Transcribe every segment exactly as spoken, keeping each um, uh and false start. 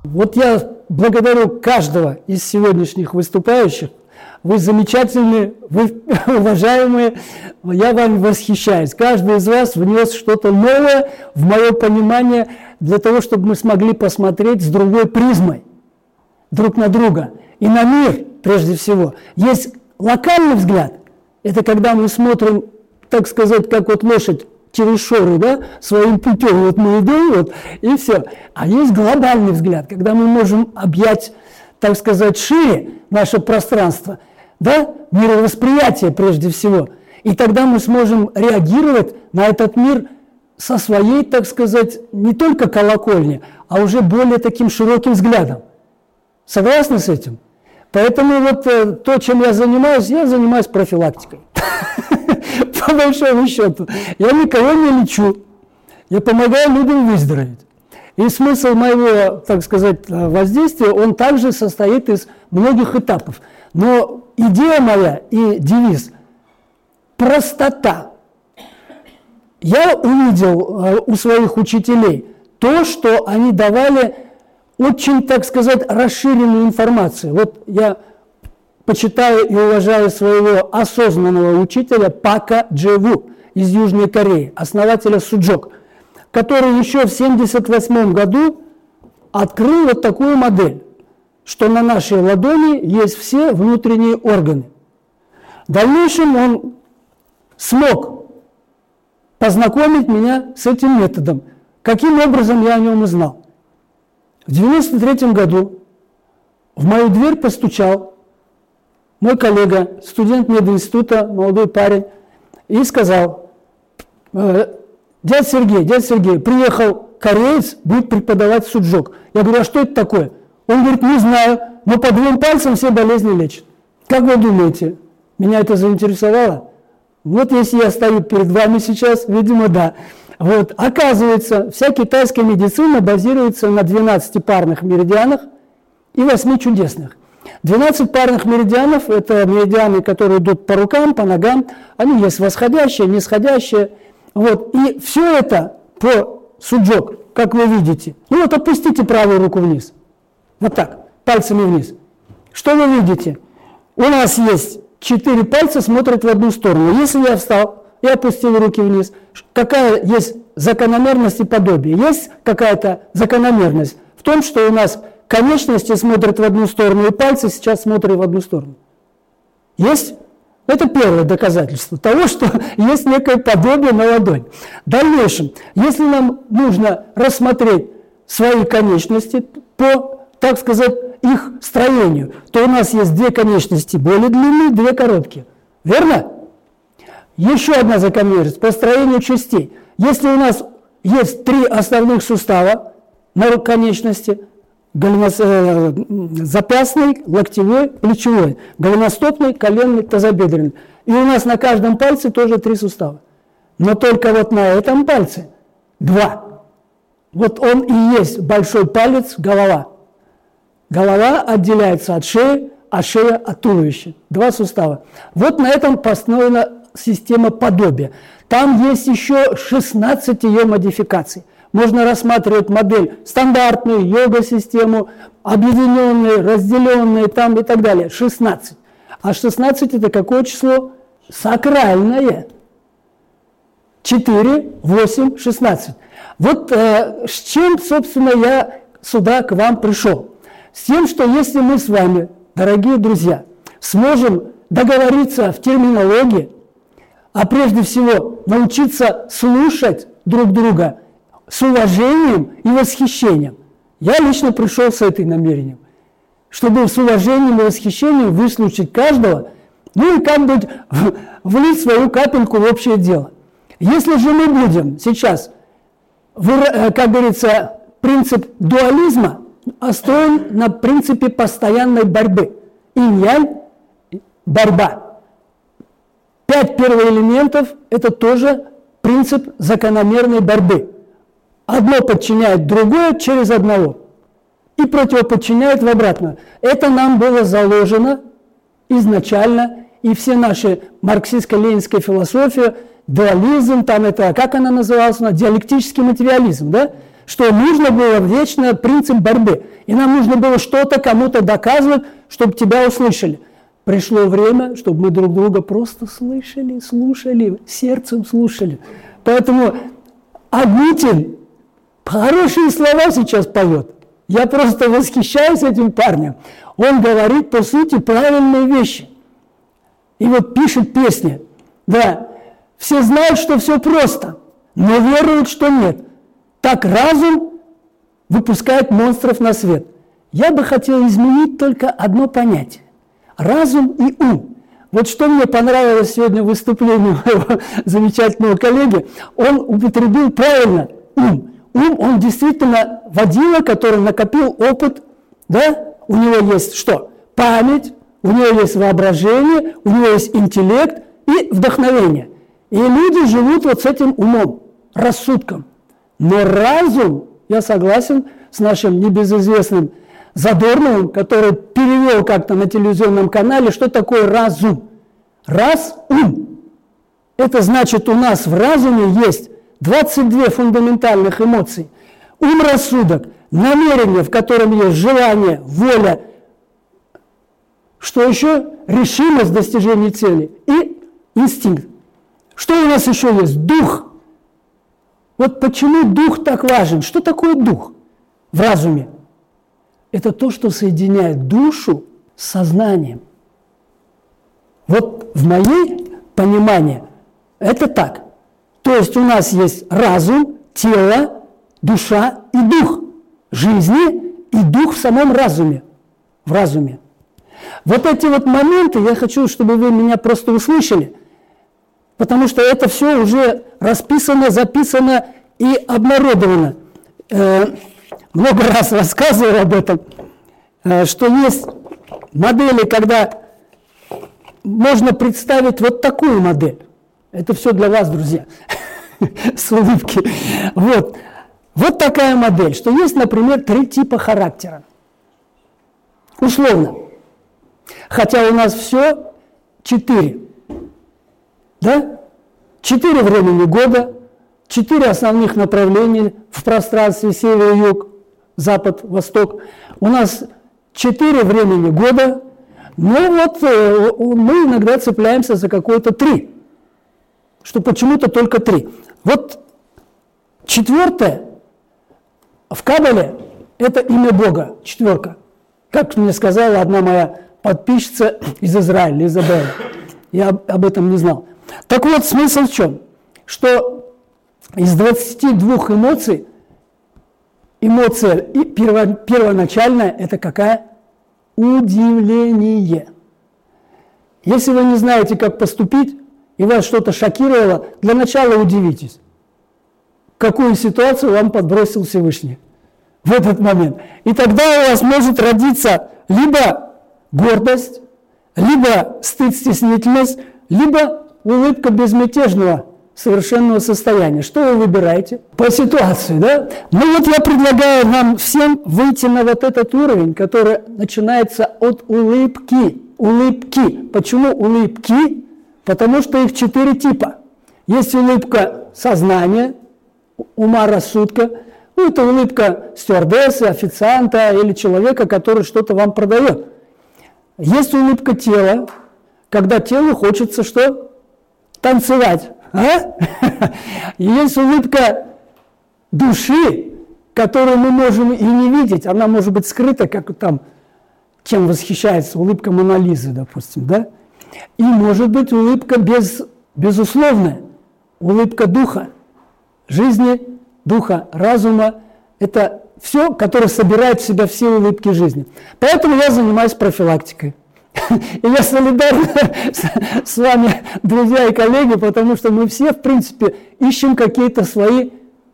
Вот я благодарю каждого из сегодняшних выступающих. Вы замечательные, вы уважаемые, я вами восхищаюсь. Каждый из вас внес что-то новое в мое понимание для того, чтобы мы смогли посмотреть с другой призмой друг на друга и на мир прежде всего. Есть локальный взгляд, это когда мы смотрим, так сказать, как вот лошадь через шоры, да, своим путем, вот мы идем, вот, и все. А есть глобальный взгляд, когда мы можем объять, так сказать, шире наше пространство, да, мировосприятие прежде всего. И тогда мы сможем реагировать на этот мир со своей, так сказать, не только колокольни, а уже более таким широким взглядом. Согласны с этим? Поэтому вот э, то, чем я занимаюсь, я занимаюсь профилактикой. По большому счету. Я никого не лечу. Я помогаю людям выздороветь. И смысл моего, так сказать, воздействия, он также состоит из многих этапов. Но идея моя и девиз – простота. Я увидел у своих учителей то, что они давали очень, так сказать, расширенную информацию. Вот я почитаю и уважаю своего осознанного учителя Пака Джеву из Южной Кореи, основателя Суджок, который еще в семьдесят восьмом году открыл вот такую модель, что на нашей ладони есть все внутренние органы. В дальнейшем он смог познакомить меня с этим методом. Каким образом я о нем узнал? В девяносто третьем году в мою дверь постучал мой коллега, студент мединститута, молодой парень, и сказал: дядя Сергей, дядя Сергей, приехал кореец, будет преподавать суджок. Я говорю: а что это такое? Он говорит: не знаю, но по двум пальцам все болезни лечит. Как вы думаете, меня это заинтересовало? Вот если я стою перед вами сейчас, видимо, да. Вот. Оказывается, вся китайская медицина базируется на двенадцати парных меридианах и восьми чудесных. двенадцать парных меридианов – это меридианы, которые идут по рукам, по ногам. Они есть восходящие, нисходящие. Вот. И все это по суджок, как вы видите. Ну вот опустите правую руку вниз. Вот так, пальцами вниз. Что вы видите? У нас есть четыре пальца, смотрят в одну сторону. Если я встал и опустил руки вниз, какая есть закономерность и подобие? Есть какая-то закономерность в том, что у нас конечности смотрят в одну сторону, и пальцы сейчас смотрят в одну сторону. Есть? Это первое доказательство того, что есть некое подобие на ладонь. В дальнейшем, если нам нужно рассмотреть свои конечности по, так сказать, их строению, то у нас есть две конечности более длинные, две короткие. Верно? Еще одна закономерность по строению частей. Если у нас есть три основных сустава на конечности, запястный, локтевой, плечевой, голеностопный, коленный, тазобедренный. И у нас на каждом пальце тоже три сустава. Но только вот на этом пальце два. Вот он и есть большой палец, голова. Голова отделяется от шеи, а шея от туловища. Два сустава. Вот на этом построена система подобия. Там есть еще шестнадцать ее модификаций. Можно рассматривать модель стандартную, йога-систему, объединенные, разделенные там и так далее. шестнадцать. А шестнадцать это какое число? Сакральное. четыре, восемь, шестнадцать. Вот э, с чем, собственно, я сюда к вам пришел. С тем, что если мы с вами, дорогие друзья, сможем договориться в терминологии, а прежде всего научиться слушать друг друга с уважением и восхищением. Я лично пришел с этим намерением, чтобы с уважением и восхищением выслушать каждого, ну и как бы влить свою капельку в общее дело. Если же мы будем сейчас, как говорится, принцип дуализма построен на принципе постоянной борьбы. Инь-янь – борьба. Пять первоэлементов – это тоже принцип закономерной борьбы. Одно подчиняет другое через одного и противоподчиняет в обратную. Это нам было заложено изначально, и все наши марксистско-ленинская философия, дуализм, там это, как она называлась, диалектический материализм, да? что нужно было вечно принцип борьбы. И нам нужно было что-то кому-то доказывать, чтобы тебя услышали. Пришло время, чтобы мы друг друга просто слышали, слушали, сердцем слушали. Поэтому Агутин хорошие слова сейчас поет. Я просто восхищаюсь этим парнем. Он говорит, по сути, правильные вещи. И вот пишет песни. Да, все знают, что все просто, но веруют, что нет. Так разум выпускает монстров на свет. Я бы хотел изменить только одно понятие. Разум и ум. Вот что мне понравилось сегодня в выступлении моего замечательного коллеги, он употребил правильно ум. Ум, он действительно водила, который накопил опыт, да? У него есть что? Память, у него есть воображение, у него есть интеллект и вдохновение. И люди живут вот с этим умом, рассудком. Но разум, я согласен с нашим небезызвестным Задорновым, который перевел как-то на телевизионном канале, что такое разум. Раз-ум. Это значит, у нас в разуме есть двадцать две фундаментальных эмоции. Ум-рассудок, намерение, в котором есть желание, воля, что еще? Решимость достижения цели и инстинкт. Что у нас еще есть? Дух. Вот почему дух так важен? Что такое дух в разуме? Это то, что соединяет душу с сознанием. Вот в моей понимании это так. То есть у нас есть разум, тело, душа и дух жизни, и дух в самом разуме. В разуме. Вот эти вот моменты, я хочу, чтобы вы меня просто услышали, потому что это все уже расписано, записано и обнародовано. Э, много раз рассказывал об этом, э, что есть модели, когда можно представить вот такую модель. Это все для вас, друзья, с улыбки. Вот. Вот такая модель, что есть, например, три типа характера. Условно. Хотя у нас все четыре. Да? Четыре времени года, четыре основных направления в пространстве север-юг, запад, восток. У нас четыре времени года, но вот э, мы иногда цепляемся за какое-то три. Что почему-то только три. Вот четвертое в Кабале – это имя Бога, четверка. Как мне сказала одна моя подписчица из Израиля, Изабелла. Я об, об этом не знал. Так вот, смысл в чем? Что из двадцати двух эмоций, эмоция и перво, первоначальная – это какая? Удивление. Если вы не знаете, как поступить, и вас что-то шокировало, для начала удивитесь, какую ситуацию вам подбросил Всевышний в этот момент. И тогда у вас может родиться либо гордость, либо стыд, стеснительность, либо улыбка безмятежного совершенного состояния. Что вы выбираете? По ситуации, да? Ну вот я предлагаю нам всем выйти на вот этот уровень, который начинается от улыбки. Улыбки. Почему улыбки? Потому что их четыре типа. Есть улыбка сознания, ума, рассудка. Ну, это улыбка стюардессы, официанта или человека, который что-то вам продает. Есть улыбка тела, когда телу хочется что? Танцевать. А? И есть улыбка души, которую мы можем и не видеть. Она может быть скрыта, как там, чем восхищается улыбка Мона Лизы, допустим, да? И может быть улыбка без, безусловная, улыбка духа, жизни, духа, разума. Это все, которое собирает в себя все улыбки жизни. Поэтому я занимаюсь профилактикой. И я солидарен с, с вами, друзья и коллеги, потому что мы все, в принципе, ищем какие-то свои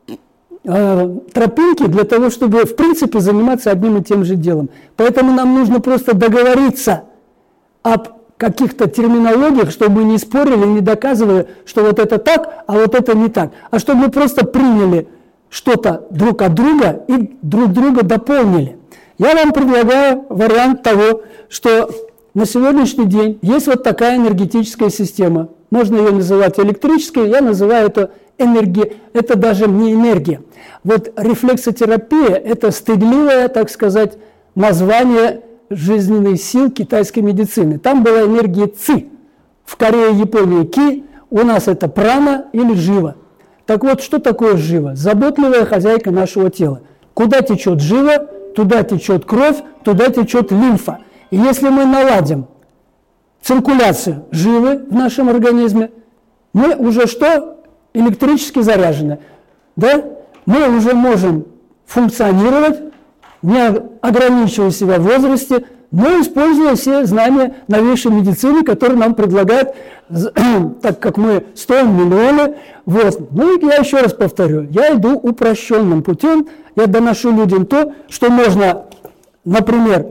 э, тропинки для того, чтобы, в принципе, заниматься одним и тем же делом. Поэтому нам нужно просто договориться об каких-то терминологиях, чтобы мы не спорили, не доказывали, что вот это так, а вот это не так. А чтобы мы просто приняли что-то друг от друга и друг друга дополнили. Я вам предлагаю вариант того, что на сегодняшний день есть вот такая энергетическая система. Можно ее называть электрической, я называю это энергией. Это даже не энергия. Вот рефлексотерапия – это стыдливое, так сказать, название жизненной сил китайской медицины. Там была энергия ци. В Корее и Японии ки, у нас это прана или жива. Так вот, что такое жива? Заботливая хозяйка нашего тела. Куда течет жива, туда течет кровь, туда течет лимфа. И если мы наладим циркуляцию живы в нашем организме, мы уже что? Электрически заряжены. Да? Мы уже можем функционировать, не ограничивая себя в возрасте, но используя все знания новейшей медицины, которые нам предлагают, так как мы стоим миллионы. Вот. Ну и я еще раз повторю, я иду упрощенным путем, я доношу людям то, что можно, например,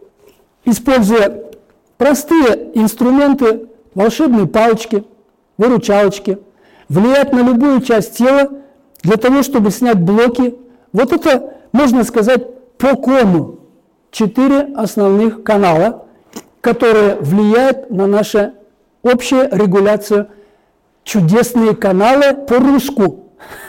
используя простые инструменты, волшебные палочки, выручалочки, влиять на любую часть тела для того, чтобы снять блоки. Вот это, можно сказать, по кому четыре основных канала, которые влияют на нашу общую регуляцию, чудесные каналы по-русски,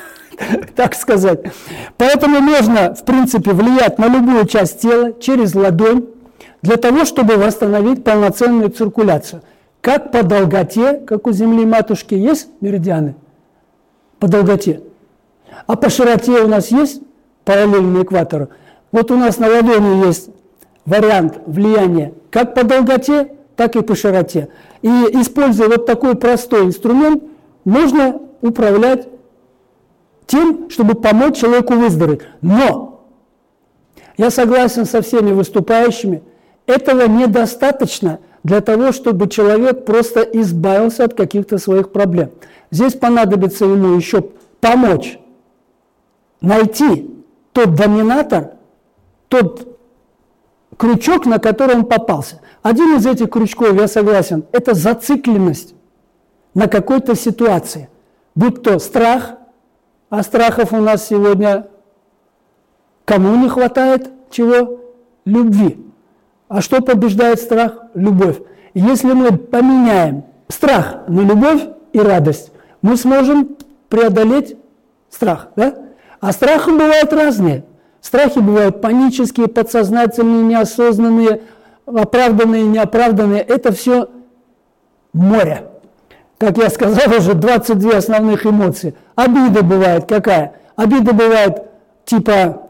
так сказать. Поэтому можно, в принципе, влиять на любую часть тела через ладонь, для того, чтобы восстановить полноценную циркуляцию. Как по долготе, как у Земли матушки, есть меридианы? По долготе. А по широте у нас есть параллельно экватору? Вот у нас на ладони есть вариант влияния как по долготе, так и по широте. И используя вот такой простой инструмент, можно управлять тем, чтобы помочь человеку выздороветь. Но я согласен со всеми выступающими, этого недостаточно для того, чтобы человек просто избавился от каких-то своих проблем. Здесь понадобится ему еще помочь найти тот доминатор, тот крючок, на который он попался. Один из этих крючков, я согласен, это зацикленность на какой-то ситуации. Будь то страх, а страхов у нас сегодня кому не хватает чего? Любви. А что побеждает страх? Любовь. И если мы поменяем страх на любовь и радость, мы сможем преодолеть страх. Да? А страхи бывают разные. Страхи бывают панические, подсознательные, неосознанные, оправданные, неоправданные. Это все море. Как я сказал, уже двадцать две основных эмоции. Обида бывает какая? Обида бывает типа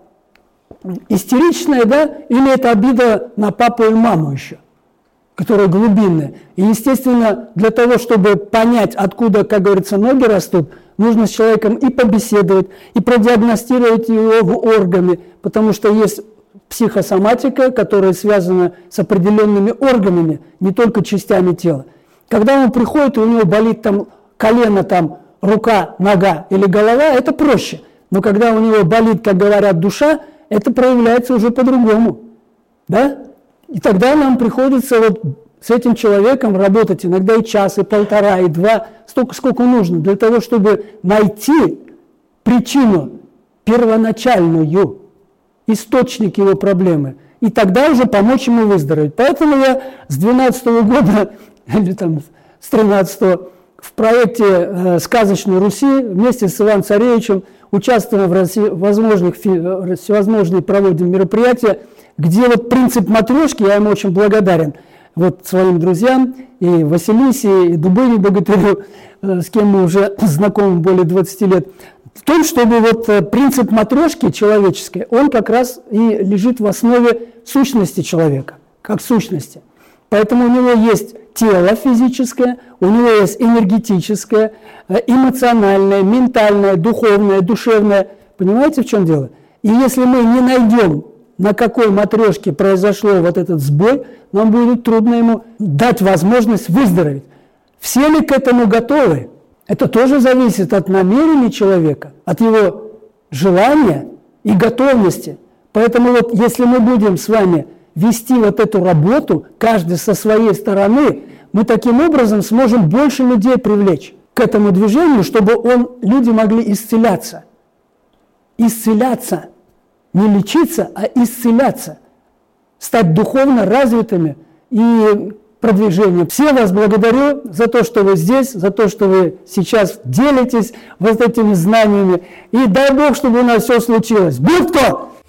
истеричная, да? Или это обида на папу и маму еще, которая глубинная. И, естественно, для того, чтобы понять, откуда, как говорится, ноги растут, нужно с человеком и побеседовать, и продиагностировать его органы, потому что есть психосоматика, которая связана с определенными органами, не только частями тела. Когда он приходит, и у него болит там колено, там, рука, нога или голова, это проще. Но когда у него болит, как говорят, душа, это проявляется уже по-другому. Да? И тогда нам приходится вот с этим человеком работать иногда и час, и полтора, и два, столько, сколько нужно, для того, чтобы найти причину первоначальную, источник его проблемы, и тогда уже помочь ему выздороветь. Поэтому я с двенадцатого года, или там с тринадцатого, в проекте э, «Сказочной Руси» вместе с Иваном Царевичем участвуем в России, возможных, всевозможные проводим мероприятия, где вот принцип матрешки, я ему очень благодарен, вот своим друзьям, и Василисе, и Дубыне Богатырю, с кем мы уже знакомы более двадцати лет, в том, чтобы вот принцип матрешки человеческой, он как раз и лежит в основе сущности человека, как сущности. Поэтому у него есть тело физическое, у него есть энергетическое, эмоциональное, ментальное, духовное, душевное. Понимаете, в чем дело? И если мы не найдем, на какой матрешке произошло вот этот сбой, нам будет трудно ему дать возможность выздороветь. Все ли к этому готовы? Это тоже зависит от намерения человека, от его желания и готовности. Поэтому вот если мы будем с вами вести вот эту работу, каждый со своей стороны, мы таким образом сможем больше людей привлечь к этому движению, чтобы он, люди могли исцеляться. Исцеляться. Не лечиться, а исцеляться. Стать духовно развитыми и продвижения. Все вас благодарю за то, что вы здесь, за то, что вы сейчас делитесь вот этими знаниями. И дай Бог, чтобы у нас все случилось. Будь-ко!